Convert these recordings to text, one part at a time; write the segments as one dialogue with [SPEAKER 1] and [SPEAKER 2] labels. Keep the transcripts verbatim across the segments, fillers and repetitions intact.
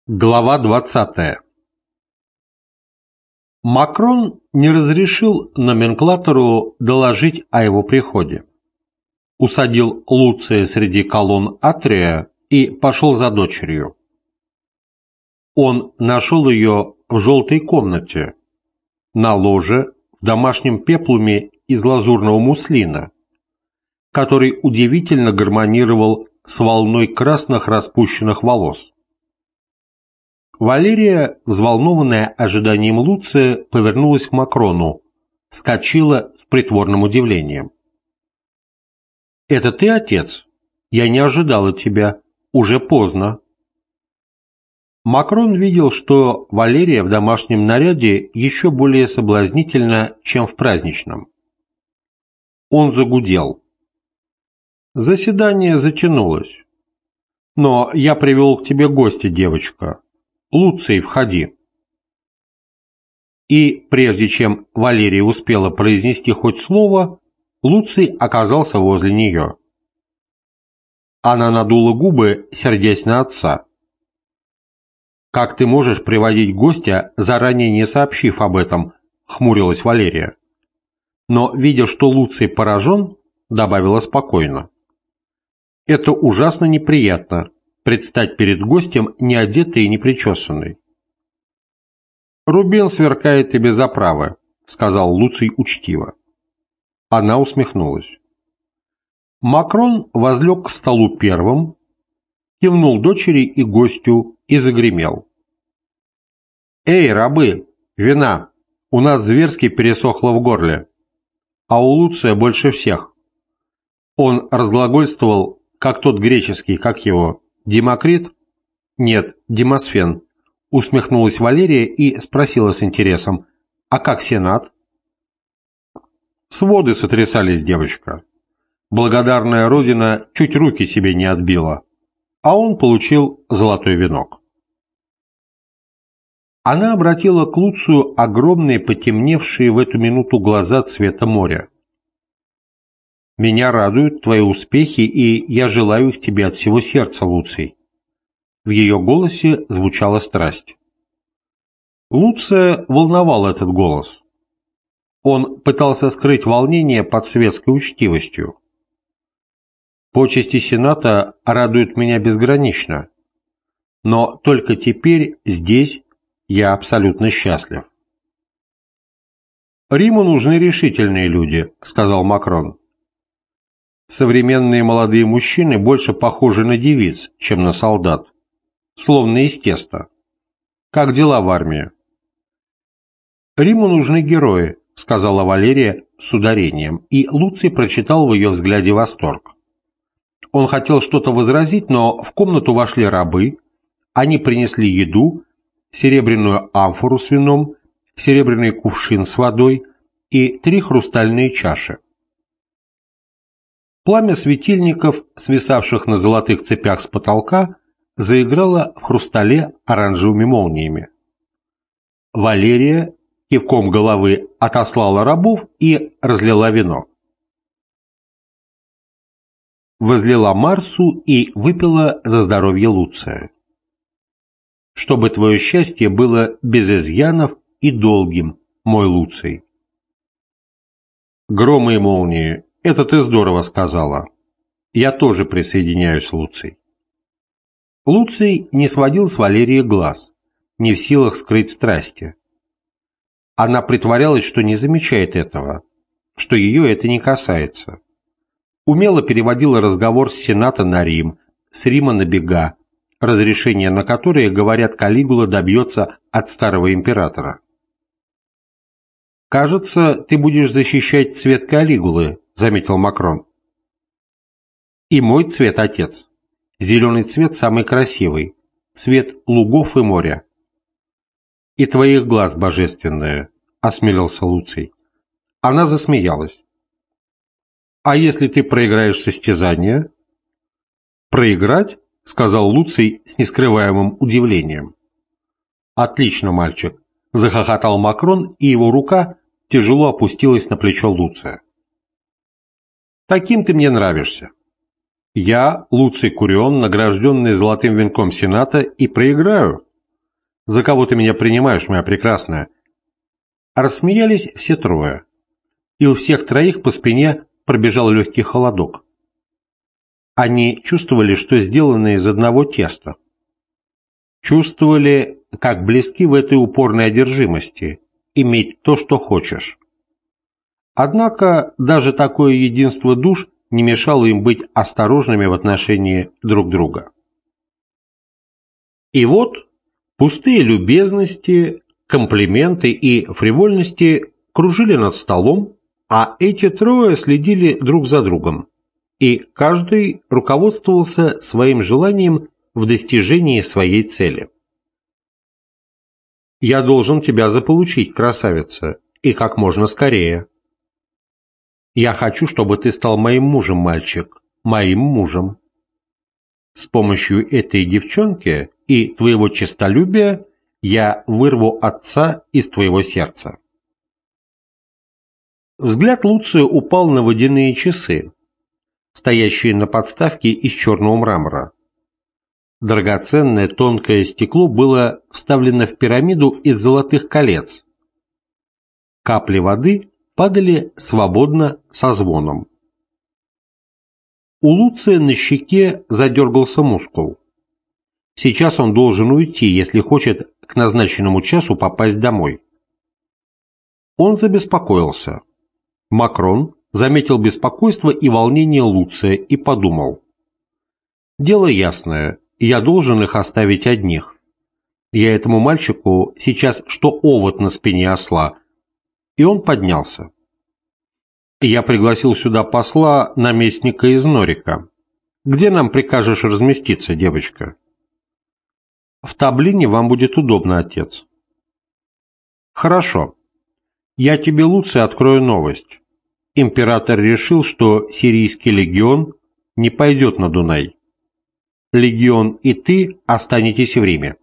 [SPEAKER 1] Глава двадцатая. Макрон не разрешил номенклатору доложить о его приходе. Усадил Луция среди колонн Атрия и пошел за дочерью. Он нашел ее в желтой комнате, на ложе в домашнем пеплуме из лазурного муслина, который удивительно гармонировал с волной красных распущенных волос. Валерия, взволнованная ожиданием Луция, повернулась к Макрону, вскочила с притворным удивлением. «Это ты, отец? Я не ожидала тебя. Уже поздно». Макрон видел, что Валерия в домашнем наряде еще более соблазнительна, чем в праздничном. Он загудел. «Заседание затянулось. Но я привел к тебе гостя, девочка. Луций, входи». И прежде чем Валерия успела произнести хоть слово, Луций оказался возле нее. Она надула губы, сердясь на отца. «Как ты можешь приводить гостя, заранее не сообщив об этом?» — хмурилась Валерия. Но, видя, что Луций поражен, добавила спокойно. «Это ужасно неприятно — предстать перед гостем неодетой и непричесанной». «Рубин сверкает тебе за право», — сказал Луций учтиво. Она усмехнулась. Макрон возлег к столу первым, кивнул дочери и гостю и загремел. «Эй, рабы, вина! У нас зверски пересохло в горле, а у Луция больше всех». Он разглагольствовал, как тот греческий, как его, Демокрит? Нет, Демосфен. Усмехнулась Валерия и спросила с интересом, а как Сенат? Своды сотрясались, девочка. Благодарная родина чуть руки себе не отбила, а он получил золотой венок. Она обратила к Луцию огромные, потемневшие в эту минуту глаза цвета моря. «Меня радуют твои успехи, и я желаю их тебе от всего сердца, Луций». В ее голосе звучала страсть. Луция волновал этот голос. Он пытался скрыть волнение под светской учтивостью. «Почести Сената радуют меня безгранично, но только теперь, здесь, я абсолютно счастлив». «Риму нужны решительные люди», — сказал Макрон. «Современные молодые мужчины больше похожи на девиц, чем на солдат, словно из теста. Как дела в армии?» «Риму нужны герои», — сказала Валерия с ударением, и Луций прочитал в ее взгляде восторг. Он хотел что-то возразить, но в комнату вошли рабы, они принесли еду, серебряную амфору с вином, серебряный кувшин с водой и три хрустальные чаши. Пламя светильников, свисавших на золотых цепях с потолка, заиграло в хрустале оранжевыми молниями. Валерия кивком головы отослала рабов и разлила вино. Возлила Марсу и выпила за здоровье Луция. «Чтобы твое счастье было без изъянов и долгим, мой Луций». «Громы и молнии, это ты здорово сказала. Я тоже присоединяюсь, Луций». Луций не сводил с Валерии глаз, не в силах скрыть страсти. Она притворялась, что не замечает этого, что ее это не касается. Умело переводила разговор с Сената на Рим, с Рима на бега, разрешение на которое, говорят, Калигула добьется от старого императора. «Кажется, ты будешь защищать цвет Калигулы», — заметил Макрон. «И мой цвет, отец. Зеленый цвет самый красивый, цвет лугов и моря». «И твоих глаз, божественная», — осмелился Луций. Она засмеялась. «А если ты проиграешь состязание?» «Проиграть?» — сказал Луций с нескрываемым удивлением. «Отлично, мальчик», — захохотал Макрон, и его рука тяжело опустилась на плечо Луция. «Таким ты мне нравишься. Я, Луций Курион, награжденный золотым венком Сената, и проиграю, За кого ты меня принимаешь, моя прекрасная?» Рассмеялись все трое, и у всех троих по спине пробежал легкий холодок. Они чувствовали, что сделаны из одного теста. Чувствовали, как близки в этой упорной одержимости иметь то, что хочешь. Однако даже такое единство душ не мешало им быть осторожными в отношении друг друга. И вот пустые любезности, комплименты и фривольности кружили над столом, а эти трое следили друг за другом, и каждый руководствовался своим желанием в достижении своей цели. «Я должен тебя заполучить, красавица, и как можно скорее. Я хочу, чтобы ты стал моим мужем, мальчик, моим мужем. С помощью этой девчонки и твоего честолюбия я вырву отца из твоего сердца». Взгляд Луция упал на водяные часы, стоящие на подставке из черного мрамора. Драгоценное тонкое стекло было вставлено в пирамиду из золотых колец. Капли воды падали свободно со звоном. У Луция на щеке задергался мускул. Сейчас он должен уйти, если хочет к назначенному часу попасть домой. Он забеспокоился. Макрон заметил беспокойство и волнение Луция и подумал: «Дело ясное, я должен их оставить одних. Я этому мальчику сейчас что овод на спине осла». И он поднялся. «Я пригласил сюда посла, наместника из Норика. Где нам прикажешь разместиться, девочка?» «В Таблине вам будет удобно, отец». «Хорошо. Я тебе, Луций, открою новость. Император решил, что сирийский легион не пойдет на Дунай. Легион и ты останетесь в Риме».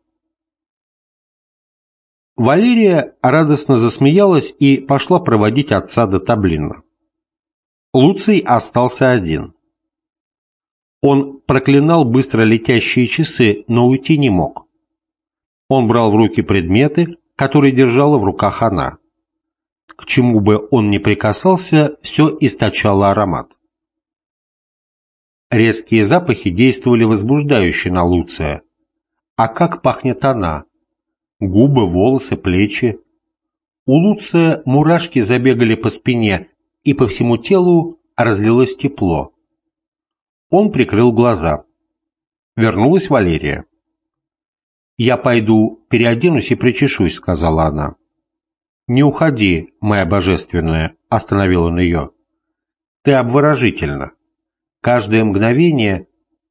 [SPEAKER 1] Валерия радостно засмеялась и пошла проводить отца до Таблина. Луций остался один. Он проклинал быстро летящие часы, но уйти не мог. Он брал в руки предметы, которые держала в руках она. К чему бы он ни прикасался, все источало аромат. Резкие запахи действовали возбуждающе на Луция. А как пахнет она? Губы, волосы, плечи. У Луция мурашки забегали по спине, и по всему телу разлилось тепло. Он прикрыл глаза. Вернулась Валерия. «Я пойду переоденусь и причешусь», — сказала она. «Не уходи, моя божественная», — остановил он ее. «Ты обворожительна. Каждое мгновение...»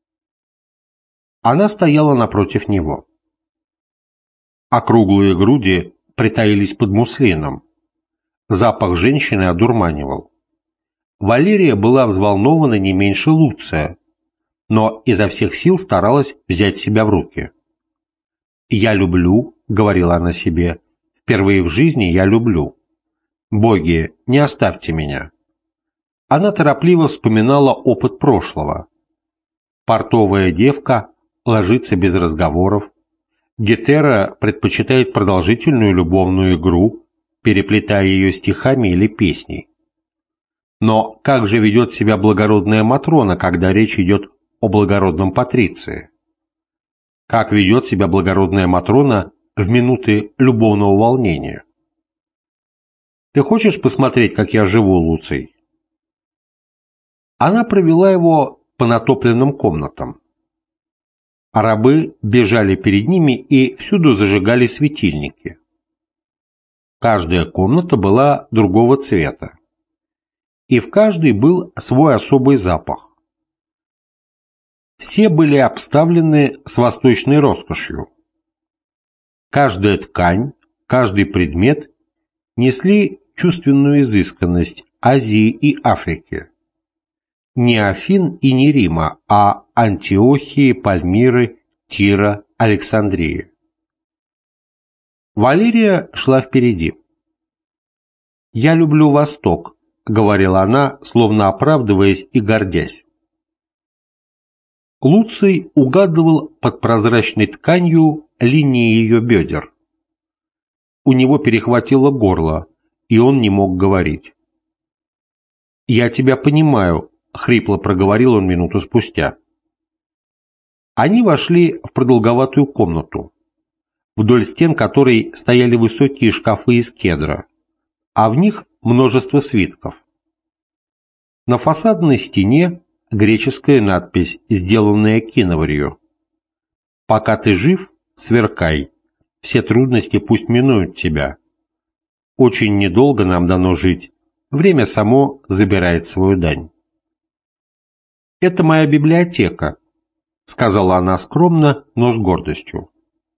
[SPEAKER 1] Она стояла напротив него. Округлые груди притаились под муслином. Запах женщины одурманивал. Валерия была взволнована не меньше Луция, но изо всех сил старалась взять себя в руки. «Я люблю», — говорила она себе, — «впервые в жизни я люблю. Боги, не оставьте меня». Она торопливо вспоминала опыт прошлого. Портовая девка ложится без разговоров. Гетера предпочитает продолжительную любовную игру, переплетая ее стихами или песней. Но как же ведет себя благородная Матрона, когда речь идет о благородном Патриции? Как ведет себя благородная Матрона в минуты любовного волнения? «Ты хочешь посмотреть, как я живу, Луций?» Она провела его по натопленным комнатам. Рабы бежали перед ними и всюду зажигали светильники. Каждая комната была другого цвета, и в каждой был свой особый запах. Все были обставлены с восточной роскошью. Каждая ткань, каждый предмет несли чувственную изысканность Азии и Африки. Не Афин и не Рима, а Антиохии, Пальмиры, Тира, Александрии. Валерия шла впереди. «Я люблю Восток», — говорила она, словно оправдываясь и гордясь. Луций угадывал под прозрачной тканью линии ее бедер. У него перехватило горло, и он не мог говорить. «Я тебя понимаю», — хрипло проговорил он минуту спустя. Они вошли в продолговатую комнату, вдоль стен которой стояли высокие шкафы из кедра, а в них множество свитков. На фасадной стене греческая надпись, сделанная киноварью: «Пока ты жив, сверкай, все трудности пусть минуют тебя. Очень недолго нам дано жить, время само забирает свою дань». «Это моя библиотека», — сказала она скромно, но с гордостью.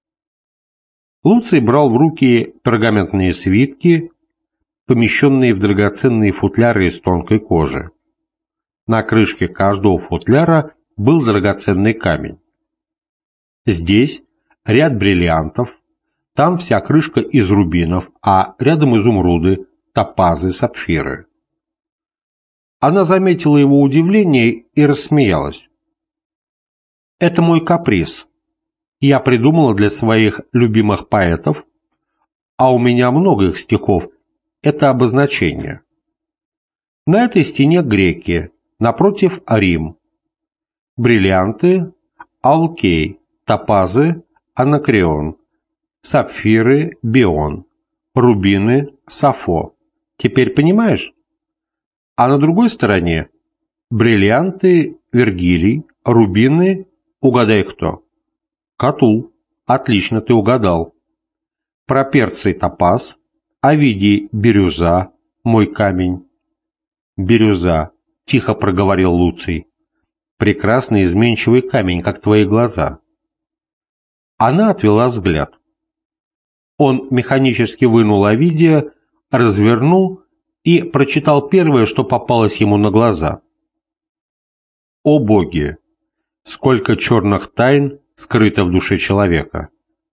[SPEAKER 1] Луций брал в руки пергаментные свитки, помещенные в драгоценные футляры из тонкой кожи. На крышке каждого футляра был драгоценный камень. Здесь ряд бриллиантов, там вся крышка из рубинов, а рядом изумруды, топазы, сапфиры. Она заметила его удивление и рассмеялась. «Это мой каприз. Я придумала для своих любимых поэтов, а у меня много их стихов, это обозначение. На этой стене греки, напротив Рим. Бриллианты – Алкей, топазы – Анакреон, сапфиры – Бион, рубины – Сафо. Теперь понимаешь? А на другой стороне бриллианты – Вергилий, рубины – угадай кто? Катул. Отлично, ты угадал. Проперций топаз, Овидий – бирюза, мой камень». «Бирюза», — тихо проговорил Луций. «Прекрасный изменчивый камень, как твои глаза». Она отвела взгляд. Он механически вынул Овидия, развернул и прочитал первое, что попалось ему на глаза. «О боги! Сколько черных тайн скрыто в душе человека!»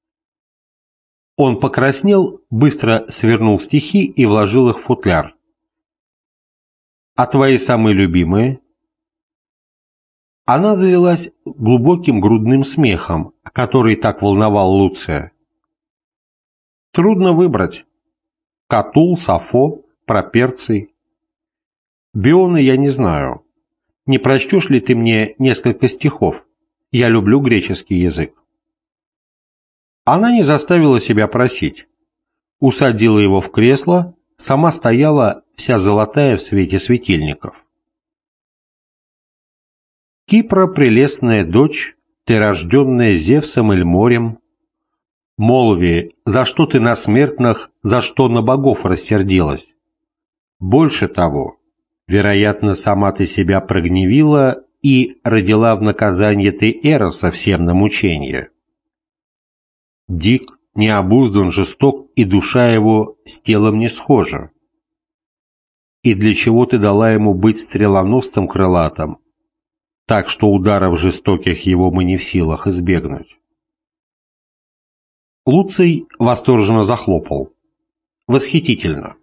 [SPEAKER 1] Он покраснел, быстро свернул стихи и вложил их в футляр. «А твои самые любимые?» Она залилась глубоким грудным смехом, который так волновал Луция. «Трудно выбрать. Катул, Сафо, Проперций. Биона я не знаю. Не прочтешь ли ты мне несколько стихов? Я люблю греческий язык». Она не заставила себя просить. Усадила его в кресло, сама стояла вся золотая в свете светильников. «Кипра, прелестная дочь, ты рожденная Зевсом или морем, молви, за что ты на смертных, за что на богов рассердилась? Больше того, вероятно, сама ты себя прогневила и родила в наказание ты Эроса всем на мучение. Дик, необуздан, жесток, и душа его с телом не схожа. И для чего ты дала ему быть стрелоносцем крылатым, так что ударов жестоких его мы не в силах избегнуть?» Луций восторженно захлопал. «Восхитительно!»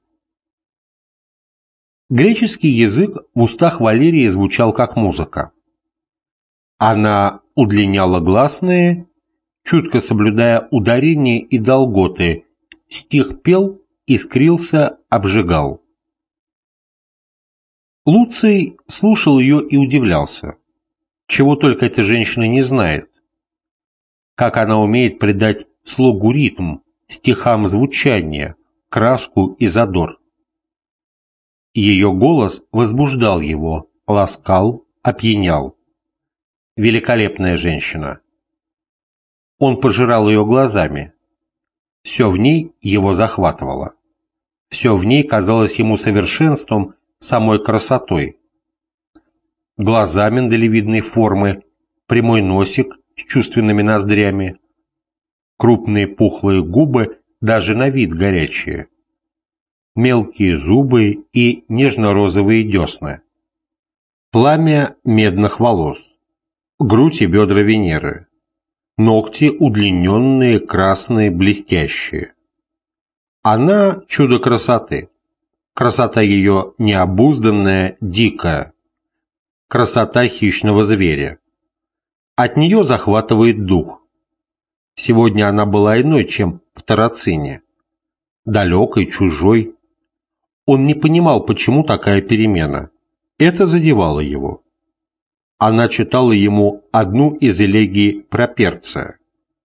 [SPEAKER 1] Греческий язык в устах Валерии звучал как музыка. Она удлиняла гласные, чутко соблюдая ударения и долготы, стих пел, искрился, обжигал. Луций слушал ее и удивлялся. Чего только эта женщина не знает. Как она умеет придать слогу ритм, стихам звучание, краску и задор. Ее голос возбуждал его, ласкал, опьянял. Великолепная женщина. Он пожирал ее глазами. Все в ней его захватывало. Все в ней казалось ему совершенством, самой красотой. Глаза миндалевидной формы, прямой носик с чувственными ноздрями, крупные пухлые губы, даже на вид горячие, мелкие зубы и нежно-розовые десны, пламя медных волос, грудь и бедра Венеры, ногти удлиненные, красные, блестящие. Она – чудо красоты. Красота ее необузданная, дикая. Красота хищного зверя. От нее захватывает дух. Сегодня она была иной, чем в Тарацине. Далекой, чужой. Он не понимал, почему такая перемена. Это задевало его. Она читала ему одну из элегий Проперция.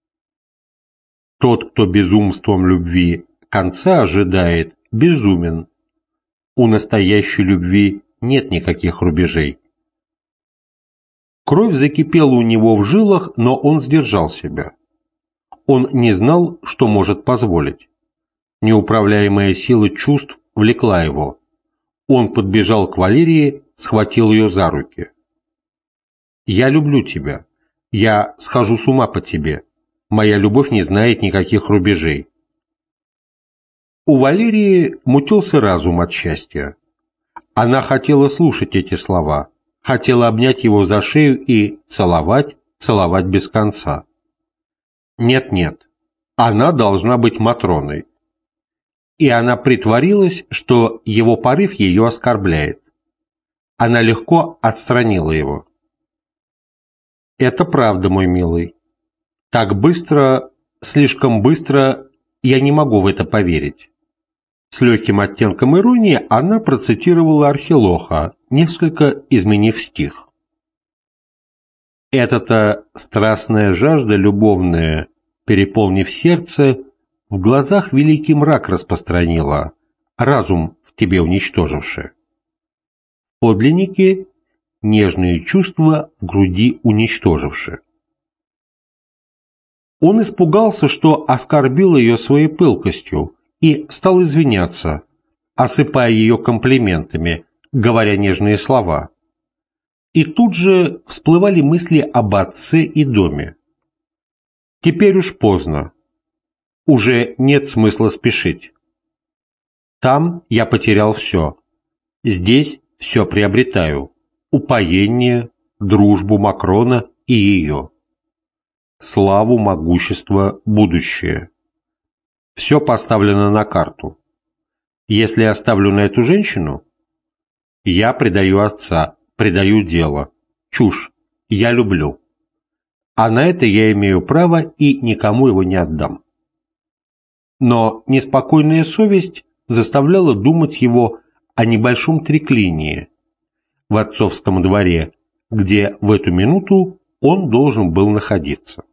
[SPEAKER 1] «Тот, кто безумством любви конца ожидает, безумен. У настоящей любви нет никаких рубежей». Кровь закипела у него в жилах, но он сдержал себя. Он не знал, что может позволить. Неуправляемая сила чувств влекла его. Он подбежал к Валерии, схватил ее за руки. «Я люблю тебя. Я схожу с ума по тебе. Моя любовь не знает никаких рубежей». У Валерии мутился разум от счастья. Она хотела слушать эти слова, хотела обнять его за шею и целовать, целовать без конца. Нет-нет, она должна быть Матроной. И она притворилась, что его порыв ее оскорбляет. Она легко отстранила его. «Это правда, мой милый. Так быстро, слишком быстро, я не могу в это поверить». С легким оттенком иронии она процитировала Архилоха, несколько изменив стих. «Эта-то страстная жажда любовная, переполнив сердце, в глазах великий мрак распространила, разум в тебе уничтоживши. Подлинники — нежные чувства в груди уничтоживши». Он испугался, что оскорбил ее своей пылкостью, и стал извиняться, осыпая ее комплиментами, говоря нежные слова. И тут же всплывали мысли об отце и доме. Теперь уж поздно. Уже нет смысла спешить. Там я потерял все. Здесь все приобретаю. Упоение, дружбу Макрона и ее. Славу, могущество, будущее. Все поставлено на карту. Если я ставлю на эту женщину, я предаю отца, предаю дело. Чушь. Я люблю. А на это я имею право и никому его не отдам. Но неспокойная совесть заставляла думать его о небольшом треклинии в отцовском дворе, где в эту минуту он должен был находиться.